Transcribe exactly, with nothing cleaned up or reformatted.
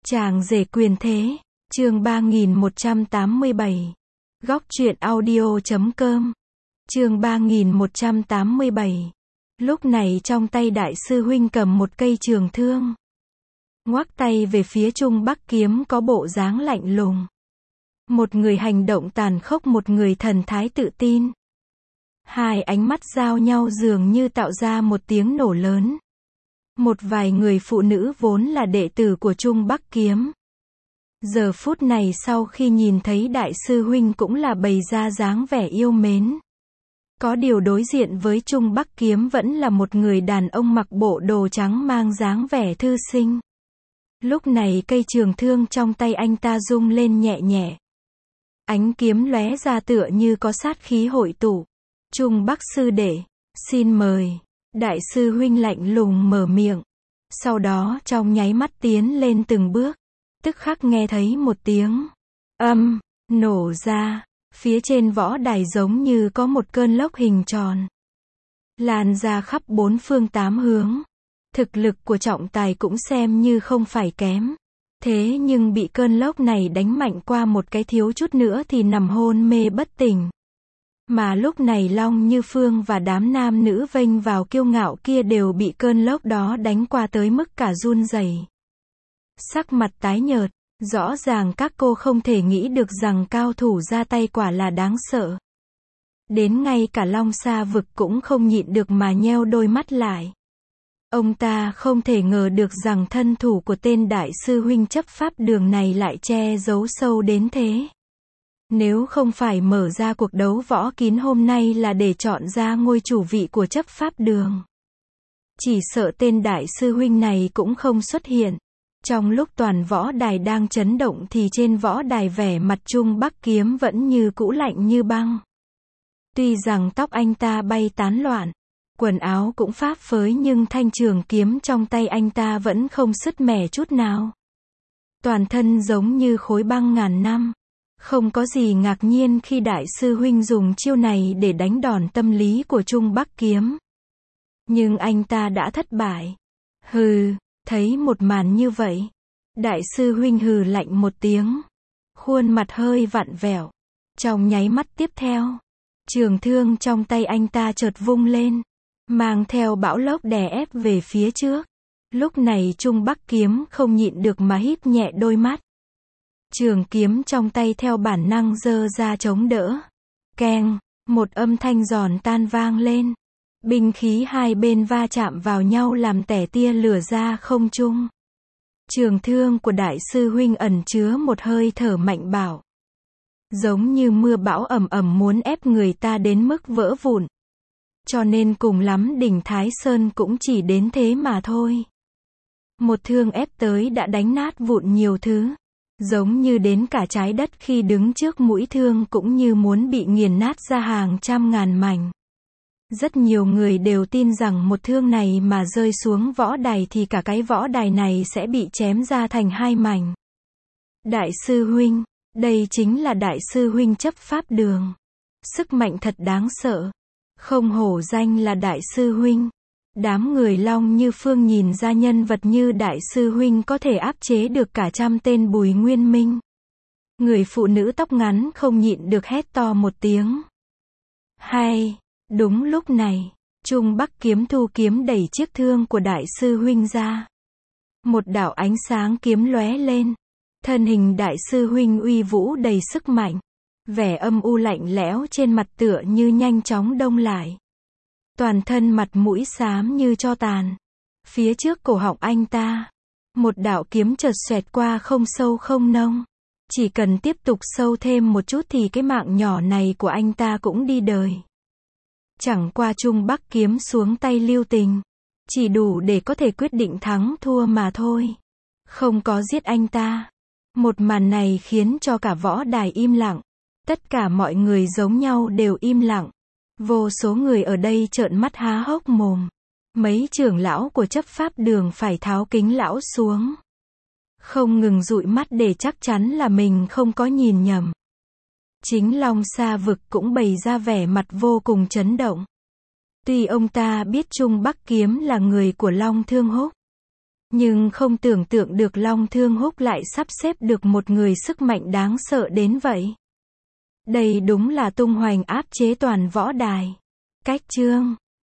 Chàng rể quyền thế, chương ba nghìn một trăm tám mươi bảy. Góc truyện audio chấm com. Chương ba nghìn một trăm tám mươi bảy. Lúc này trong tay đại sư huynh cầm một cây trường thương. Ngoắc tay về phía Trung Bắc Kiếm có bộ dáng lạnh lùng. Một người hành động tàn khốc, một người thần thái tự tin. Hai ánh mắt giao nhau dường như tạo ra một tiếng nổ lớn. Một vài người phụ nữ vốn là đệ tử của Trung Bắc Kiếm. Giờ phút này sau khi nhìn thấy đại sư huynh cũng là bày ra dáng vẻ yêu mến. Có điều đối diện với Trung Bắc Kiếm vẫn là một người đàn ông mặc bộ đồ trắng mang dáng vẻ thư sinh. Lúc này cây trường thương trong tay anh ta rung lên nhẹ nhẹ. Ánh kiếm lóe ra tựa như có sát khí hội tụ. Trung Bắc sư đệ, xin mời. Đại sư huynh lạnh lùng mở miệng. Sau đó trong nháy mắt tiến lên từng bước. Tức khắc nghe thấy một tiếng âm nổ ra. Phía trên võ đài giống như có một cơn lốc hình tròn lan ra khắp bốn phương tám hướng. Thực lực của trọng tài cũng xem như không phải kém. Thế nhưng bị cơn lốc này đánh mạnh qua một cái thiếu chút nữa thì nằm hôn mê bất tỉnh. Mà lúc này Long Như Phương và đám nam nữ vênh vào kiêu ngạo kia đều bị cơn lốc đó đánh qua tới mức cả run rẩy. Sắc mặt tái nhợt, rõ ràng các cô không thể nghĩ được rằng cao thủ ra tay quả là đáng sợ. Đến ngay cả Long Sa Vực cũng không nhịn được mà nheo đôi mắt lại. Ông ta không thể ngờ được rằng thân thủ của tên đại sư huynh chấp pháp đường này lại che giấu sâu đến thế. Nếu không phải mở ra cuộc đấu võ kín hôm nay là để chọn ra ngôi chủ vị của chấp pháp đường, chỉ sợ tên đại sư huynh này cũng không xuất hiện. Trong lúc toàn võ đài đang chấn động thì trên võ đài vẻ mặt Trung Bắc Kiếm vẫn như cũ lạnh như băng. Tuy rằng tóc anh ta bay tán loạn, quần áo cũng pháp phới nhưng thanh trường kiếm trong tay anh ta vẫn không sứt mẻ chút nào. Toàn thân giống như khối băng ngàn năm. Không có gì ngạc nhiên khi đại sư huynh dùng chiêu này để đánh đòn tâm lý của Trung Bắc Kiếm. Nhưng anh ta đã thất bại. Hừ, thấy một màn như vậy, đại sư huynh hừ lạnh một tiếng. Khuôn mặt hơi vặn vẹo. Trong nháy mắt tiếp theo, trường thương trong tay anh ta chợt vung lên, mang theo bão lốc đè ép về phía trước. Lúc này Trung Bắc Kiếm không nhịn được mà híp nhẹ đôi mắt. Trường kiếm trong tay theo bản năng giơ ra chống đỡ. Keng, một âm thanh giòn tan vang lên. Binh khí hai bên va chạm vào nhau làm tẻ tia lửa ra không trung. Trường thương của đại sư huynh ẩn chứa một hơi thở mạnh bạo. Giống như mưa bão ầm ầm muốn ép người ta đến mức vỡ vụn. Cho nên cùng lắm đỉnh Thái Sơn cũng chỉ đến thế mà thôi. Một thương ép tới đã đánh nát vụn nhiều thứ. Giống như đến cả trái đất khi đứng trước mũi thương cũng như muốn bị nghiền nát ra hàng trăm ngàn mảnh. Rất nhiều người đều tin rằng một thương này mà rơi xuống võ đài thì cả cái võ đài này sẽ bị chém ra thành hai mảnh. Đại sư huynh, đây chính là đại sư huynh chấp pháp đường. Sức mạnh thật đáng sợ. Không hổ danh là đại sư huynh. Đám người Long Như Phương nhìn ra nhân vật như đại sư huynh có thể áp chế được cả trăm tên Bùi Nguyên Minh. Người phụ nữ tóc ngắn không nhịn được hét to một tiếng. Hay, đúng lúc này, Trung Bắc Kiếm thu kiếm đẩy chiếc thương của đại sư huynh ra. Một đạo ánh sáng kiếm lóe lên. Thân hình đại sư huynh uy vũ đầy sức mạnh. Vẻ âm u lạnh lẽo trên mặt tựa như nhanh chóng đông lại. Toàn thân mặt mũi xám như tro tàn. Phía trước cổ họng anh ta, một đạo kiếm chợt xoẹt qua không sâu không nông. Chỉ cần tiếp tục sâu thêm một chút thì cái mạng nhỏ này của anh ta cũng đi đời. Chẳng qua Trung Bắc Kiếm xuống tay lưu tình, chỉ đủ để có thể quyết định thắng thua mà thôi. Không có giết anh ta. Một màn này khiến cho cả võ đài im lặng. Tất cả mọi người giống nhau đều im lặng. Vô số người ở đây trợn mắt há hốc mồm. Mấy trưởng lão của chấp pháp đường phải tháo kính lão xuống. Không ngừng dụi mắt để chắc chắn là mình không có nhìn nhầm. Chính Long Sa Vực cũng bày ra vẻ mặt vô cùng chấn động. Tuy ông ta biết Trung Bắc Kiếm là người của Long Thương Húc, Nhưng không tưởng tượng được Long Thương Húc lại sắp xếp được một người sức mạnh đáng sợ đến vậy. Đây đúng là tung hoành áp chế toàn võ đài. Cách chương